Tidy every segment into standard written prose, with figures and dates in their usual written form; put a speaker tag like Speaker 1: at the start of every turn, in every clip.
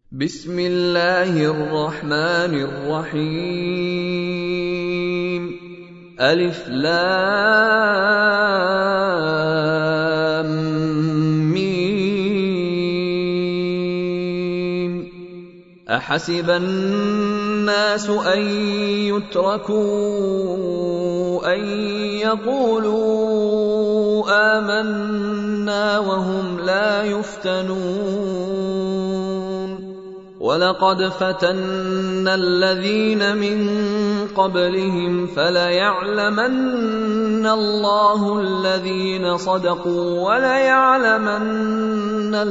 Speaker 1: بسم الله الرحمن الرحيم. ألف لام ميم. أحسب الناس أن يتركوا أن يقولوا آمنا وهم لا يفتنون. ولقد فتنا الذين من قبلهم فليعلمن الله الذين صدقوا وليعلمن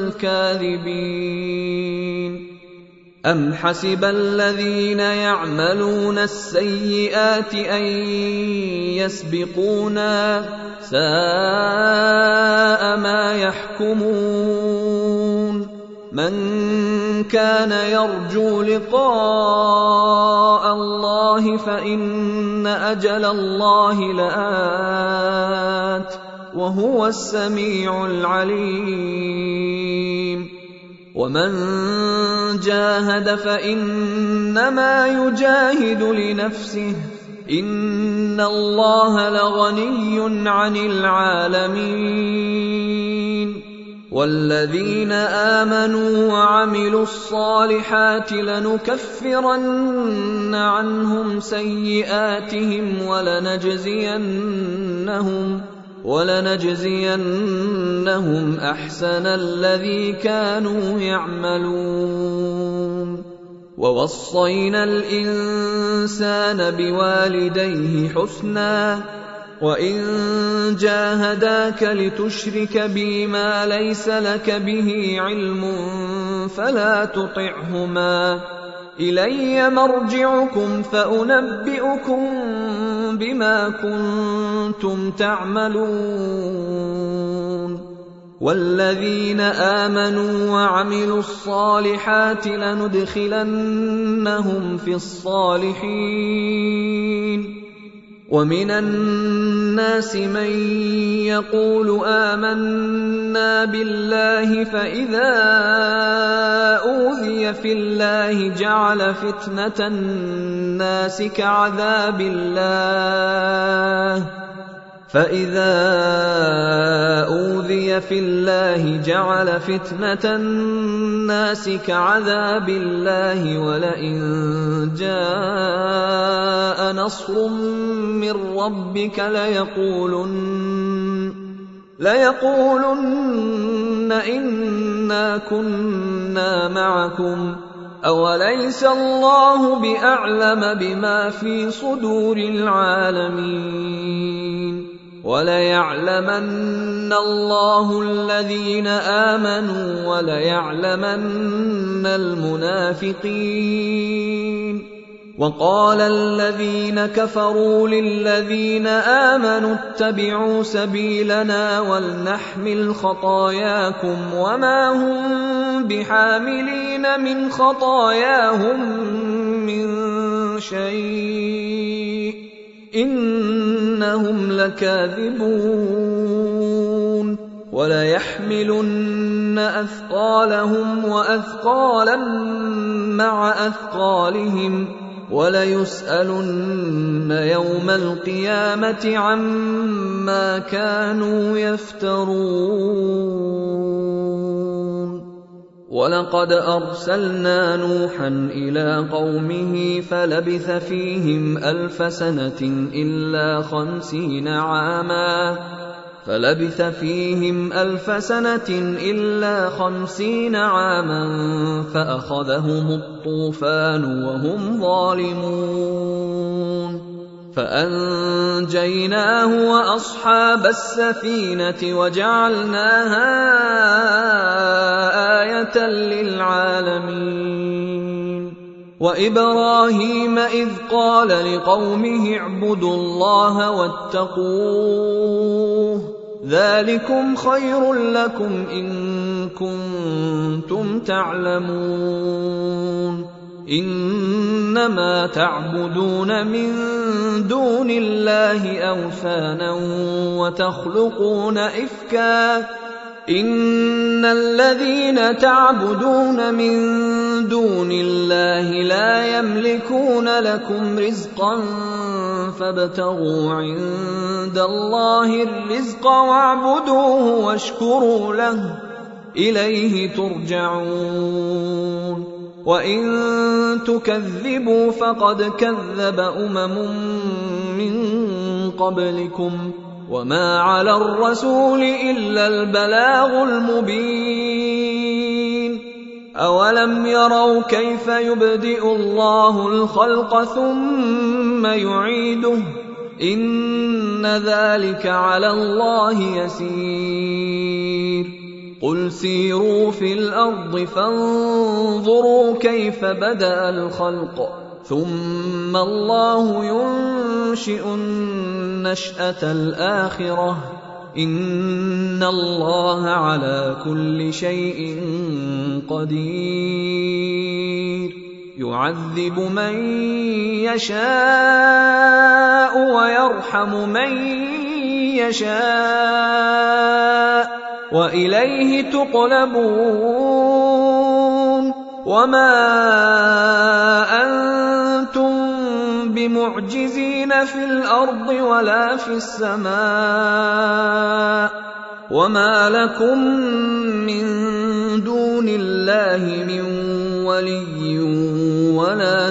Speaker 1: الكاذبين. أم حسب الذين يعملون السيئات أن يسبقونا ساء ما يحكمون. من كان يرجو لقاء الله فإن أجل الله لآت وهو السميع العليم. ومن جاهد فإنما يجاهد لنفسه إن الله لغني عن العالمين. والذين آمنوا وعملوا الصالحات لنكفرن عنهم سيئاتهم ولنجزينهم أحسن الذي كانوا يعملون. ووصينا الإنسان بوالديه حسنا وإن جاهداك لتشرك بي ما ليس لك به علم فلا تطعهما إلي مرجعكم فأنبئكم بما كنتم تعملون. والذين آمنوا وعملوا الصالحات لندخلنهم في الصالحين. ومن الناس من يقول آمنا بالله فإذا أوذي في الله جعل فتنة الناس كعذاب الله ولئن جاء نصر من ربك ليقولن إنا كنا معكم أوليس الله بأعلم بما في صدور العالمين. وليعلمن الله الذين آمنوا وليعلمن المنافقين. وقال الذين كفروا للذين آمنوا اتبعوا سبيلنا ولنحمل خطاياكم وما هم بحاملين من خطاياهم من شيء إنهم لكاذبون. وليحملن أثقالهم وأثقالا مع أثقالهم وليسألن يوم القيامة عما كانوا يفترون. ولقد أرسلنا نوحا إلى قومه فلبث فيهم ألف سنة إلا 50 عاما فأخذهم الطوفان وهم ظالمون فأنجيناه وأصحاب السفينة وجعلناها آية للعالمين. وإبراهيم إذ قال لقومه اعبدوا الله واتقوه ذلكم خير لكم إن كنتم تعلمون. إنما تعبدون من دون الله أوثانا وتخلقون إفكا إن الذين تعبدون من دون الله لا يملكون لكم رزقا فابتغوا عند الله الرزق واعبدوه واشكروا له إليه ترجعون وإن تكذبوا فقد كذب من قبلكم وما على الرسول إلا البلاغ المبين أولم يروا كيف يبدئ الله الخلق ثم يعيده إن ذلك على الله يسير قل سيروا في الأرض فانظروا كيف بدأ الخلق ثم الله ينشئ النشأة الآخرة إن الله على كل شيء قدير يعذب من يشاء ويرحم من يشاء وإليه تقلبون وما أنتم بمعجزين في الأرض ولا في السماء وما لكم من دون الله من ولي ولا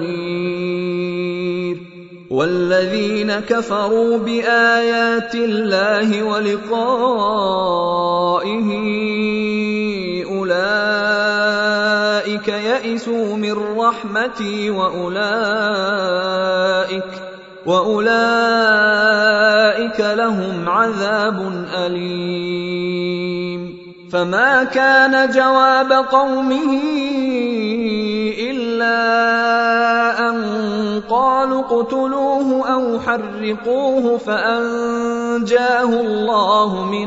Speaker 1: نصير والذين كفروا بآيات الله ولقائه أولئك يئسوا من رحمتي وأولئك لهم عذاب أليم فما كان جواب قومه إلا أن قالوا اقتلوه أو حرقوه فأنجاه الله من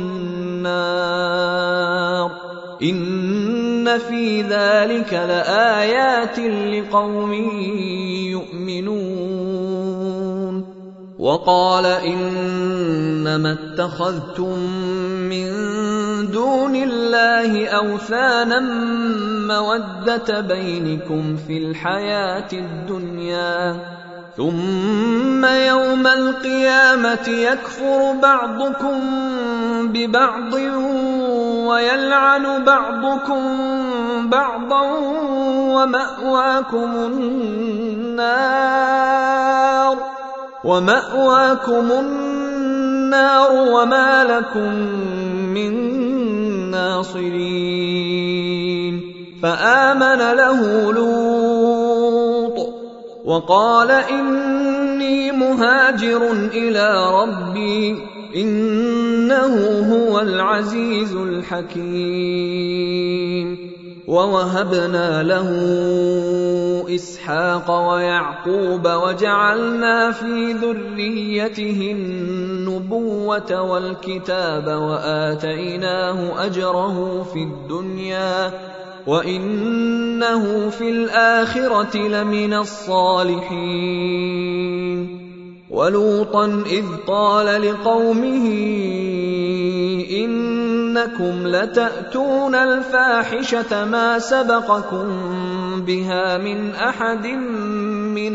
Speaker 1: النار إن في ذلك لآيات لقوم يؤمنون وقال إنما اتخذتم من دون الله أوثانا مودة بينكم في الحياة الدنيا ثم يوم القيامة يكفر بعضكم ببعض ويلعن بعضكم بعضا ومأواكم النار وما لكم من ناصرين فآمن له لوط وقال إني مهاجر إلى ربي إنه هو العزيز الحكيم ووهبنا له إسحاق ويعقوب وجعلنا في ذريته النبوة والكتاب وآتيناه أجره في الدنيا وإنه في الآخرة لمن الصالحين ولوطا إذ قال لقومه إنكم لتأتون الفاحشة ما سبقكم بها من أحد من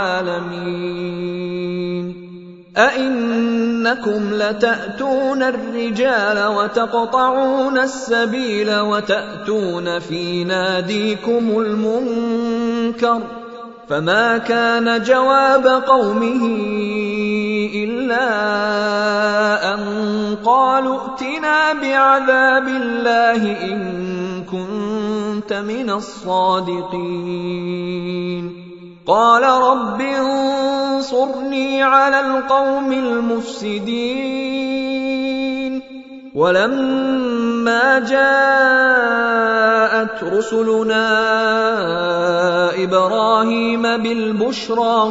Speaker 1: العالمين أئنكم لتأتون الرجال وتقطعون السبيل وتأتون في ناديكم المنكر فما كان جواب قومه إلا أن قالوا ائتنا بعذاب الله إن كنت من الصادقين قال رب انصرني على القوم المفسدين ولما جاءت رسلنا إبراهيم بالبشرى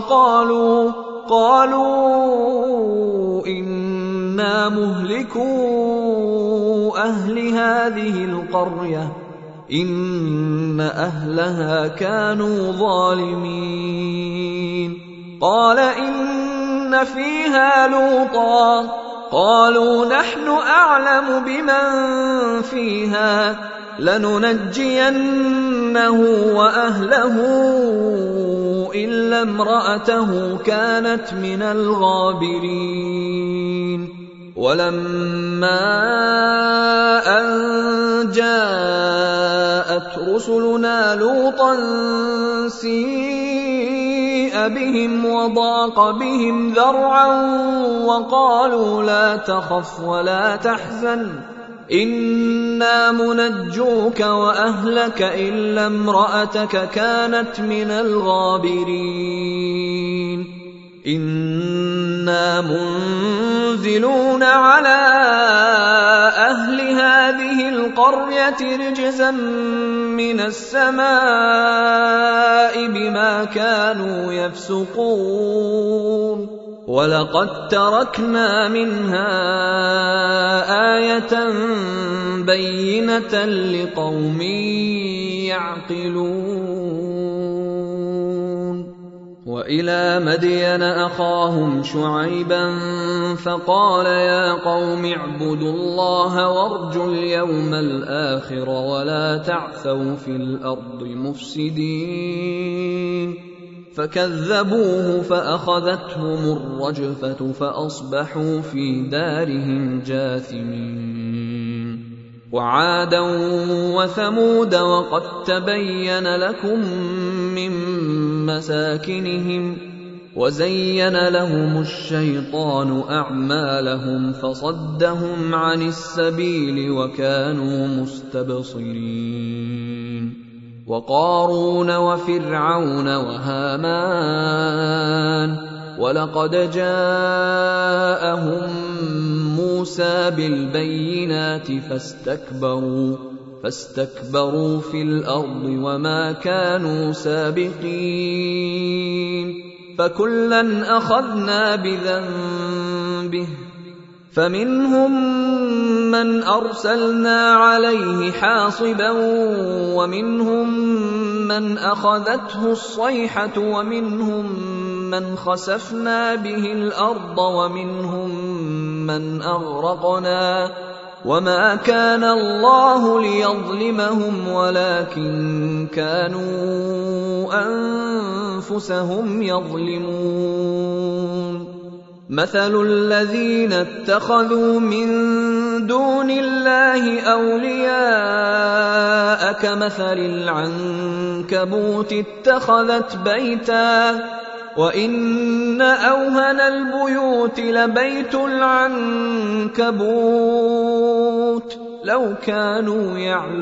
Speaker 1: قالوا إنا مهلكو أهل هذه القرية إن أهلها كانوا ظالمين قال إن فيها لوطا قالوا نحن أعلم بمن فيها لننجينه وأهله إلا امرأته كانت من الغابرين ولما أن جاءت رسلنا لوطا سيء بهم وضاق بهم ذرعا وقالوا لا تخف ولا تحزن إنا منجوك وأهلك إلا امرأتك كانت من الغابرين إنا منزلون على أهل هذه القرية رجزا من السماء بما كانوا يفسقون ولقد تركنا منها آية بينة لقوم يعقلون وإلى مدين أخاهم شعيبا فقال يا قوم اعبدوا الله وارجوا اليوم الآخر ولا تعثوا في الأرض مفسدين فكذبوه فأخذتهم الرجفة فأصبحوا في دارهم جاثمين وعادا وثمود وقد تبين لكم من مساكنهم وزين لهم الشيطان أعمالهم فصدهم عن السبيل وكانوا مستبصرين وقارون وفرعون وهامان ولقد جاءهم موسى بالبينات فاستكبروا في الأرض وما كانوا سابقين فكلا أخذنا بذنبه فمنهم من أرسلنا عليه حاصبا ومنهم من أخذته الصيحة ومنهم من خسفنا به الأرض ومنهم من أغرقنا وما كان الله ليظلمهم ولكن كانوا أنفسهم يظلمون مثل الذين اتخذوا من دون الله أولياء كمثل العنكبوت اتخذت بيتا وإن أوهن البيوت لبيت العنكبوت لو كانوا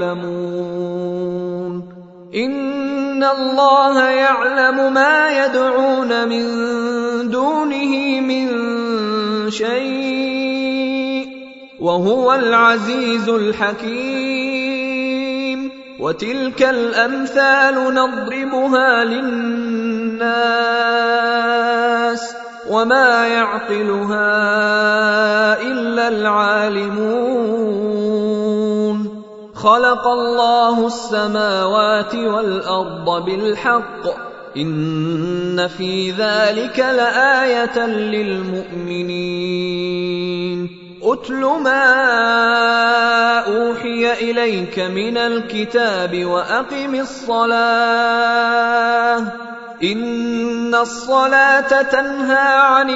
Speaker 1: يعلمون إن الله يعلم ما يدعون من دونه من شيء وهو العزيز الحكيم وتلك الأمثال نضربها للناس وما يعقلها إلا العالمون خلق الله السماوات والأرض بالحق إن في ذلك لآية للمؤمنين أتل ما أوحي إليك من الكتاب وأقم الصلاة إن الصلاة تنهى عن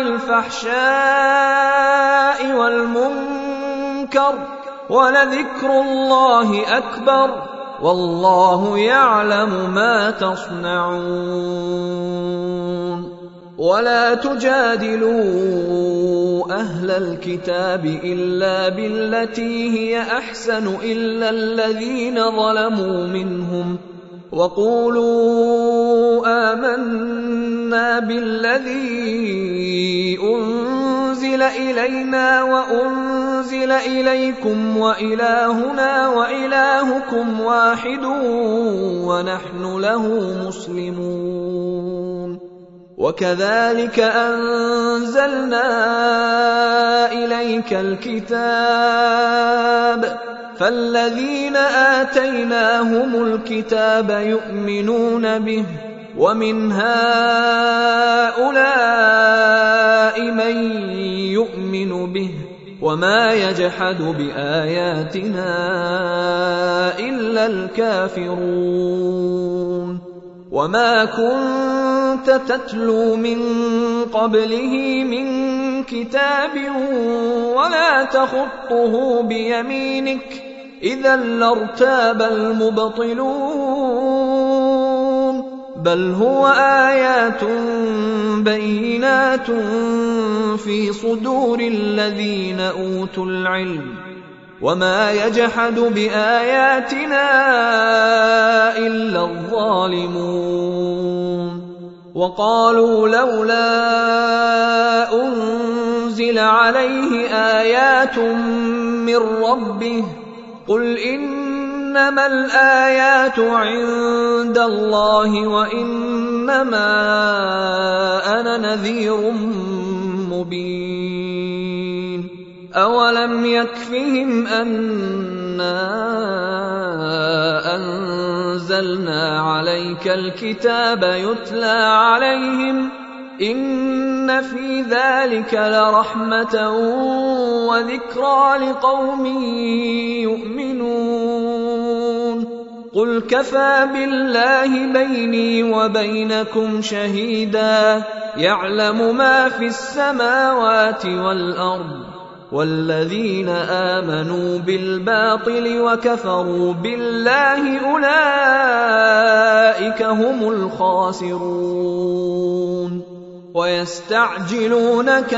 Speaker 1: الفحشاء والمنكر ولذكر الله أكبر والله يعلم ما تصنعون ولا تجادلوا أهل الكتاب إلا بالتي هي أحسن إلا الذين ظلموا منهم وقولوا آمنا بالذي أنزل إلينا وأنزل إليكم وإلهنا وإلهكم واحد ونحن له مسلمون وكذلك أنزلنا إليك الكتاب فالذين آتيناهم الكتاب يؤمنون به ومن هؤلاء من يؤمن به وما يجحد بآياتنا إلا الكافرون وما كنت تتلو من قبله من كتاب ولا تخطه بيمينك إذا لارتاب المبطلون بل هو آيات بينات في صدور الذين أوتوا العلم وما يجحد بآياتنا إلا الظالمون وقالوا لولا أنزل عليه آيات من ربه قل إنما الآيات عند الله وإنما أنا نذير مبين أولم يكفهم أنا أنزلنا عليك الكتاب يتلى عليهم إن في ذلك لرحمة وذكرى لقوم يؤمنون قل كفى بالله بيني وبينكم شهيدا يعلم ما في السماوات والأرض والذين آمنوا بالباطل وكفروا بالله أولئك هم الخاسرون ويستعجلونك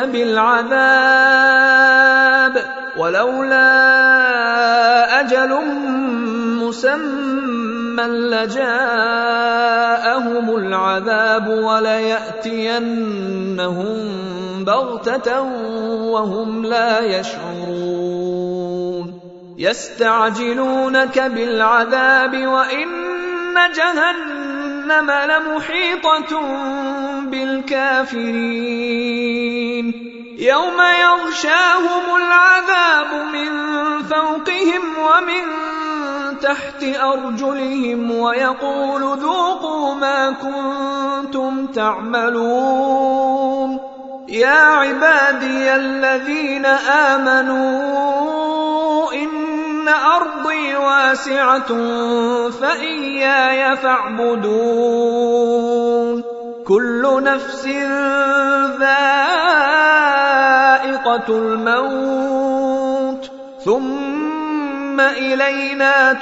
Speaker 1: بالعذاب ولولا أجل مسمى لجاءهم العذاب وليأتينهم بغتة وهم لا يشعرون يستعجلونك بالعذاب وإن جهنم لمحيطة بالكافرين يوم يغشاهم العذاب من فوقهم ومن تحت أرجلهم ويقول ذوقوا ما كنتم تعملون يا عبادي الذين آمنوا إن أرضي واسعة فإياي فاعبدون كل نفس ذائقة الموت ثم إلينا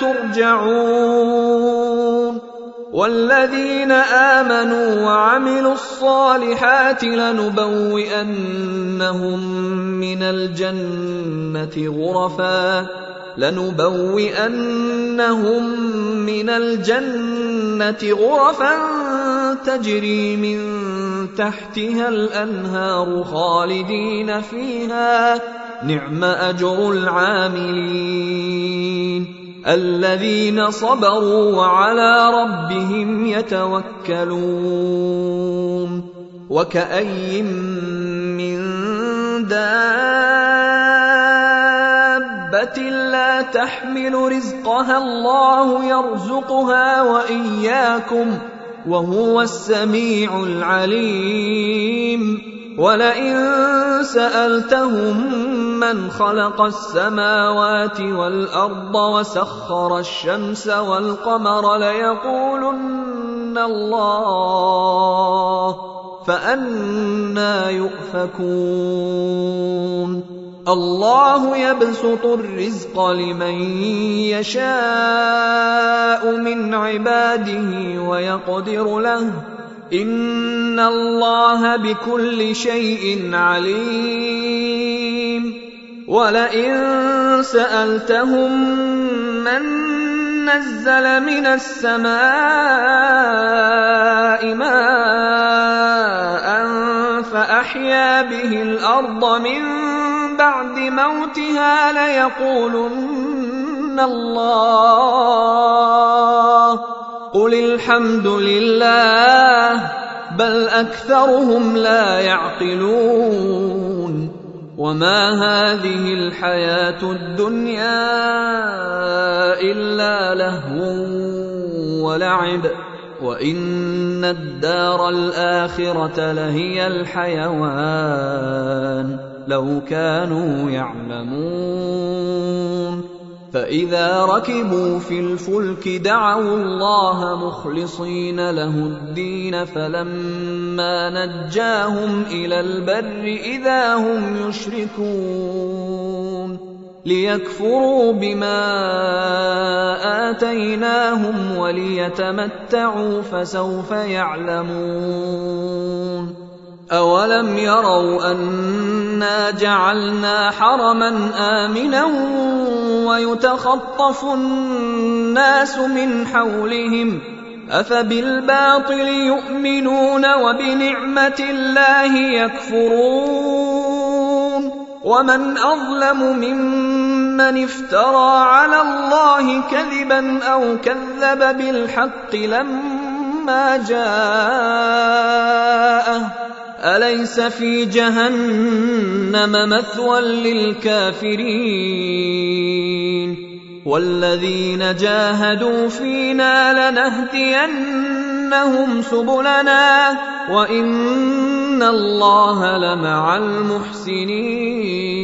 Speaker 1: ترجعون والذين آمنوا وعملوا الصالحات لنبوئنهم من الجنة غرفا تجري من تحتها الأنهار خالدين فيها نعم أجر العاملين الذين صبروا وعلى ربهم يتوكلون وكأي من دابة لا تحمل رزقها الله يرزقها وإياكم وهو السميع العليم ولئن سألتهم من خلق السماوات والأرض وسخر الشمس والقمر ليقولن الله فأنى يؤفكون الله يبسط الرزق لمن يشاء من عباده ويقدر له إن الله بكل شيء عليم ولئن سألتهم من نزل من السماء ماء فأحيا به الأرض من بعد موتها ليقولن الله قل الحمد لله بل أكثرهم لا يعقلون وما هذه الحياة الدنيا إلا لهو ولعب وإن الدار الآخرة لهي الحيوان لو كانوا يعلمون. فإذا ركبوا في الفلك دعوا الله مخلصين له الدين فلما نجاهم إلى البر إذا هم يشركون ليكفروا بما آتيناهم وليتمتعوا فسوف يعلمون. أولم يروا أنا جعلنا حرما آمنا ويتخطف الناس من حولهم أفبالباطل يؤمنون وبنعمة الله يكفرون. ومن أظلم ممن افترى على الله كذبا أو كذب بالحق لما جاءه أليس في جهنم مثوى للكافرين. والذين جاهدوا فينا لنهدينهم سبلنا وإن الله لمع المحسنين.